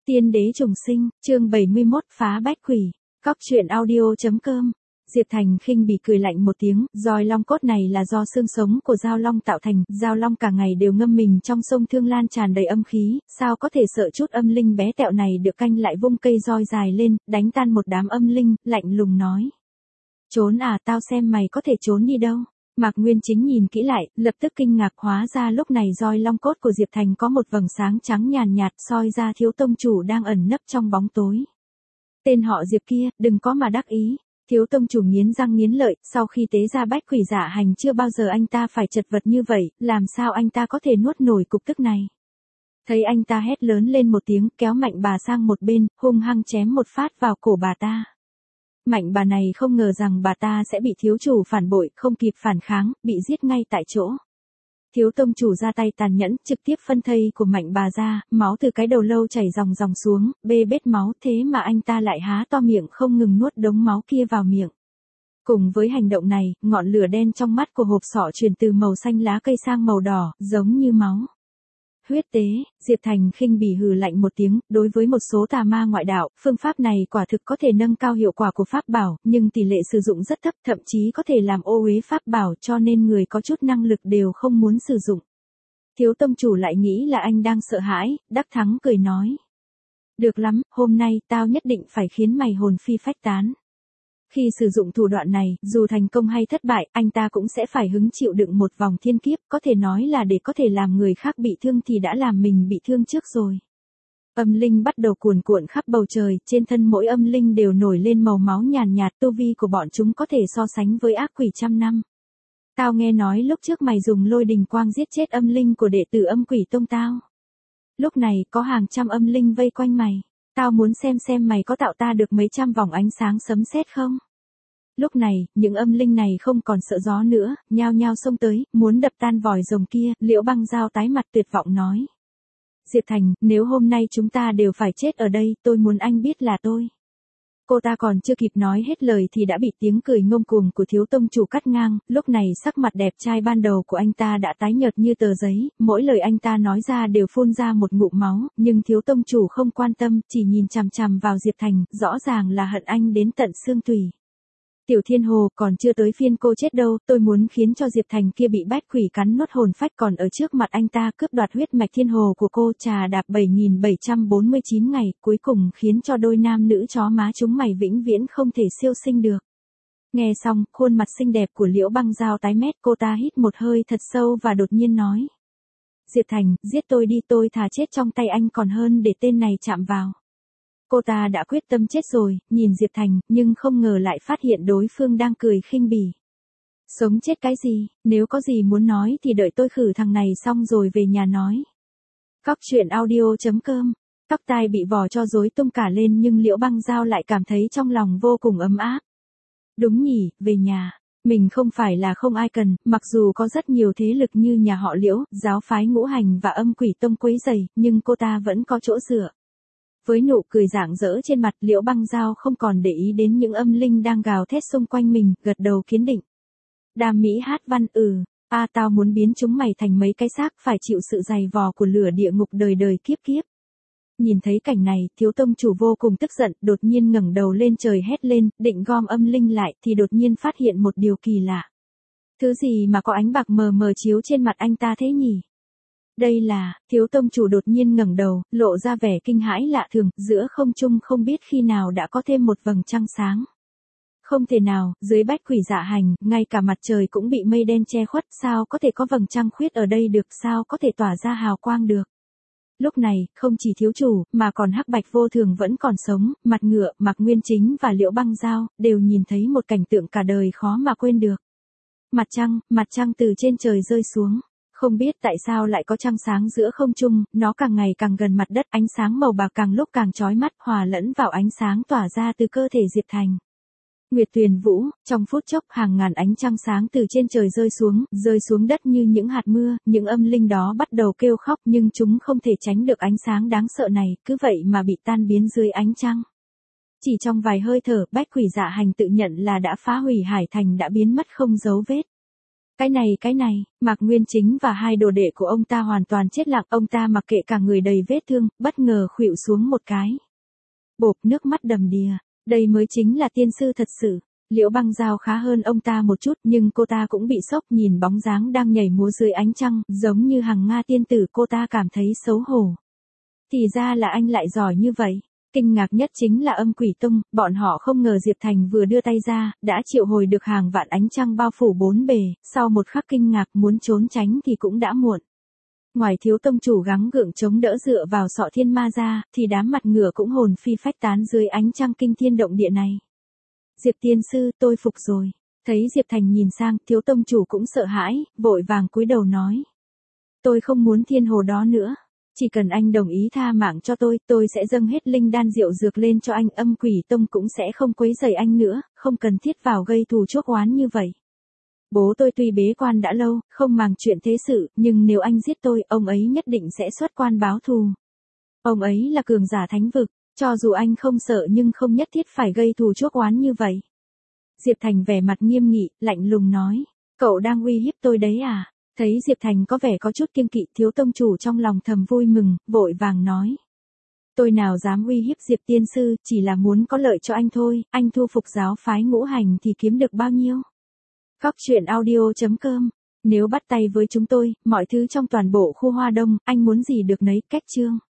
Tiên đế trùng sinh, chương 71 phá bách quỷ. Cóc truyện audio.com. Diệp Thành khinh bỉ cười lạnh một tiếng, roi long cốt này là do xương sống của dao long tạo thành, dao long cả ngày đều ngâm mình trong sông Thương Lan tràn đầy âm khí, sao có thể sợ chút âm linh bé tẹo này được. Canh lại vung cây roi dài lên, đánh tan một đám âm linh, lạnh lùng nói. Trốn à, tao xem mày có thể trốn đi đâu. Mạc Nguyên Chính nhìn kỹ lại, lập tức kinh ngạc, hóa ra lúc này roi long cốt của Diệp Thành có một vầng sáng trắng nhàn nhạt soi ra thiếu tông chủ đang ẩn nấp trong bóng tối. Tên họ Diệp kia, đừng có mà đắc ý. Thiếu tông chủ nghiến răng nghiến lợi, sau khi tế ra bách quỷ dạ hành chưa bao giờ anh ta phải chật vật như vậy, làm sao anh ta có thể nuốt nổi cục tức này. Thấy anh ta hét lớn lên một tiếng, kéo Mạnh bà sang một bên, hung hăng chém một phát vào cổ bà ta. Mạnh bà này không ngờ rằng bà ta sẽ bị thiếu chủ phản bội, không kịp phản kháng, bị giết ngay tại chỗ. Thiếu tông chủ ra tay tàn nhẫn, trực tiếp phân thây của Mạnh bà ra, máu từ cái đầu lâu chảy ròng ròng xuống, bê bết máu, thế mà anh ta lại há to miệng không ngừng nuốt đống máu kia vào miệng. Cùng với hành động này, ngọn lửa đen trong mắt của hộp sọ chuyển từ màu xanh lá cây sang màu đỏ, giống như máu. Huyết tế, Diệp Thành khinh bỉ hừ lạnh một tiếng, đối với một số tà ma ngoại đạo, phương pháp này quả thực có thể nâng cao hiệu quả của pháp bảo, nhưng tỷ lệ sử dụng rất thấp, thậm chí có thể làm ô uế pháp bảo, cho nên người có chút năng lực đều không muốn sử dụng. Thiếu tông chủ lại nghĩ là anh đang sợ hãi, đắc thắng cười nói. Được lắm, hôm nay tao nhất định phải khiến mày hồn phi phách tán. Khi sử dụng thủ đoạn này, dù thành công hay thất bại, anh ta cũng sẽ phải hứng chịu đựng một vòng thiên kiếp, có thể nói là để có thể làm người khác bị thương thì đã làm mình bị thương trước rồi. Âm linh bắt đầu cuồn cuộn khắp bầu trời, trên thân mỗi âm linh đều nổi lên màu máu nhàn nhạt, tu vi của bọn chúng có thể so sánh với ác quỷ trăm năm. Tao nghe nói lúc trước mày dùng lôi đình quang giết chết âm linh của đệ tử âm quỷ tông tao. Lúc này có hàng trăm âm linh vây quanh mày. Tao muốn xem mày có tạo ta được mấy trăm vòng ánh sáng sấm sét không? Lúc này, những âm linh này không còn sợ gió nữa, nhao nhao xông tới, muốn đập tan vòi rồng kia, Liễu Băng Dao tái mặt tuyệt vọng nói. Diệp Thành, nếu hôm nay chúng ta đều phải chết ở đây, tôi muốn anh biết là tôi. Cô ta còn chưa kịp nói hết lời thì đã bị tiếng cười ngông cuồng của thiếu tông chủ cắt ngang, lúc này sắc mặt đẹp trai ban đầu của anh ta đã tái nhợt như tờ giấy, mỗi lời anh ta nói ra đều phun ra một ngụm máu, nhưng thiếu tông chủ không quan tâm, chỉ nhìn chằm chằm vào Diệp Thành, rõ ràng là hận anh đến tận xương tủy. Tiểu Thiên Hồ, còn chưa tới phiên cô chết đâu, tôi muốn khiến cho Diệp Thành kia bị bách quỷ cắn nuốt hồn phách còn ở trước mặt anh ta cướp đoạt huyết mạch Thiên Hồ của cô, trà đạp 7749 ngày, cuối cùng khiến cho đôi nam nữ chó má chúng mày vĩnh viễn không thể siêu sinh được. Nghe xong, khuôn mặt xinh đẹp của Liễu Băng Dao tái mét, cô ta hít một hơi thật sâu và đột nhiên nói. Diệp Thành, giết tôi đi, tôi thà chết trong tay anh còn hơn để tên này chạm vào. Cô ta đã quyết tâm chết rồi, nhìn Diệp Thành, nhưng không ngờ lại phát hiện đối phương đang cười khinh bỉ. Sống chết cái gì, nếu có gì muốn nói thì đợi tôi khử thằng này xong rồi về nhà nói. Cóc truyện audio.com. Tóc tai bị vò cho rối tung cả lên nhưng Liễu Băng Dao lại cảm thấy trong lòng vô cùng ấm áp. Đúng nhỉ, về nhà. Mình không phải là không ai cần, mặc dù có rất nhiều thế lực như nhà họ Liễu, giáo phái ngũ hành và âm quỷ tông quấy rầy, nhưng cô ta vẫn có chỗ dựa. Với nụ cười rạng rỡ trên mặt, Liễu Băng Dao không còn để ý đến những âm linh đang gào thét xung quanh mình, gật đầu kiên định. Đam mỹ hát văn, tao muốn biến chúng mày thành mấy cái xác phải chịu sự dày vò của lửa địa ngục đời đời kiếp kiếp. Nhìn thấy cảnh này, thiếu tông chủ vô cùng tức giận, đột nhiên ngẩng đầu lên trời hét lên, định gom âm linh lại thì đột nhiên phát hiện một điều kỳ lạ. Thứ gì mà có ánh bạc mờ mờ chiếu trên mặt anh ta thế nhỉ? Đây là, thiếu tông chủ đột nhiên ngẩng đầu, lộ ra vẻ kinh hãi lạ thường, giữa không trung không biết khi nào đã có thêm một vầng trăng sáng. Không thể nào, dưới bách quỷ dạ hành, ngay cả mặt trời cũng bị mây đen che khuất, sao có thể có vầng trăng khuyết ở đây được, sao có thể tỏa ra hào quang được. Lúc này, không chỉ thiếu chủ, mà còn Hắc Bạch Vô Thường vẫn còn sống, Mặt Ngựa, Mạc Nguyên Chính và Liễu Băng Dao, đều nhìn thấy một cảnh tượng cả đời khó mà quên được. Mặt trăng từ trên trời rơi xuống. Không biết tại sao lại có trăng sáng giữa không trung, nó càng ngày càng gần mặt đất, ánh sáng màu bạc càng lúc càng chói mắt, hòa lẫn vào ánh sáng tỏa ra từ cơ thể Diệp Thành. Nguyệt Tuyền Vũ, trong phút chốc hàng ngàn ánh trăng sáng từ trên trời rơi xuống đất như những hạt mưa, những âm linh đó bắt đầu kêu khóc nhưng chúng không thể tránh được ánh sáng đáng sợ này, cứ vậy mà bị tan biến dưới ánh trăng. Chỉ trong vài hơi thở, bách quỷ dạ hành tự nhận là đã phá hủy Hải Thành đã biến mất không dấu vết. Cái này, Mạc Nguyên Chính và hai đồ đệ của ông ta hoàn toàn chết lặng, ông ta mặc kệ cả người đầy vết thương, bất ngờ khuỵu xuống một cái. Bộp, nước mắt đầm đìa, đây mới chính là tiên sư thật sự. Liễu Băng Giao khá hơn ông ta một chút, nhưng cô ta cũng bị sốc nhìn bóng dáng đang nhảy múa dưới ánh trăng, giống như hằng Nga tiên tử, cô ta cảm thấy xấu hổ. Thì ra là anh lại giỏi như vậy. Kinh ngạc nhất chính là Âm Quỷ Tông, bọn họ không ngờ Diệp Thành vừa đưa tay ra, đã triệu hồi được hàng vạn ánh trăng bao phủ bốn bề, sau một khắc kinh ngạc muốn trốn tránh thì cũng đã muộn. Ngoài Thiếu tông chủ gắng gượng chống đỡ dựa vào Sọ Thiên Ma ra, thì đám mặt ngựa cũng hồn phi phách tán dưới ánh trăng kinh thiên động địa này. Diệp tiên sư, tôi phục rồi. Thấy Diệp Thành nhìn sang, Thiếu tông chủ cũng sợ hãi, vội vàng cúi đầu nói. Tôi không muốn thiên hồ đó nữa. Chỉ cần anh đồng ý tha mạng cho tôi sẽ dâng hết linh đan rượu dược lên cho anh. Âm Quỷ Tông cũng sẽ không quấy rầy anh nữa, không cần thiết vào gây thù chuốc oán như vậy. Bố tôi tuy bế quan đã lâu, không màng chuyện thế sự, nhưng nếu anh giết tôi, ông ấy nhất định sẽ xuất quan báo thù. Ông ấy là cường giả thánh vực, cho dù anh không sợ nhưng không nhất thiết phải gây thù chuốc oán như vậy. Diệp Thành vẻ mặt nghiêm nghị, lạnh lùng nói, cậu đang uy hiếp tôi đấy à? Thấy Diệp Thành có vẻ có chút kiêng kỵ, Thiếu tông chủ trong lòng thầm vui mừng, vội vàng nói. Tôi nào dám uy hiếp Diệp tiên sư, chỉ là muốn có lợi cho anh thôi, anh thu phục giáo phái Ngũ Hành thì kiếm được bao nhiêu? Góc truyện audio.com. Nếu bắt tay với chúng tôi, mọi thứ trong toàn bộ khu Hoa Đông, anh muốn gì được nấy. Cách chương.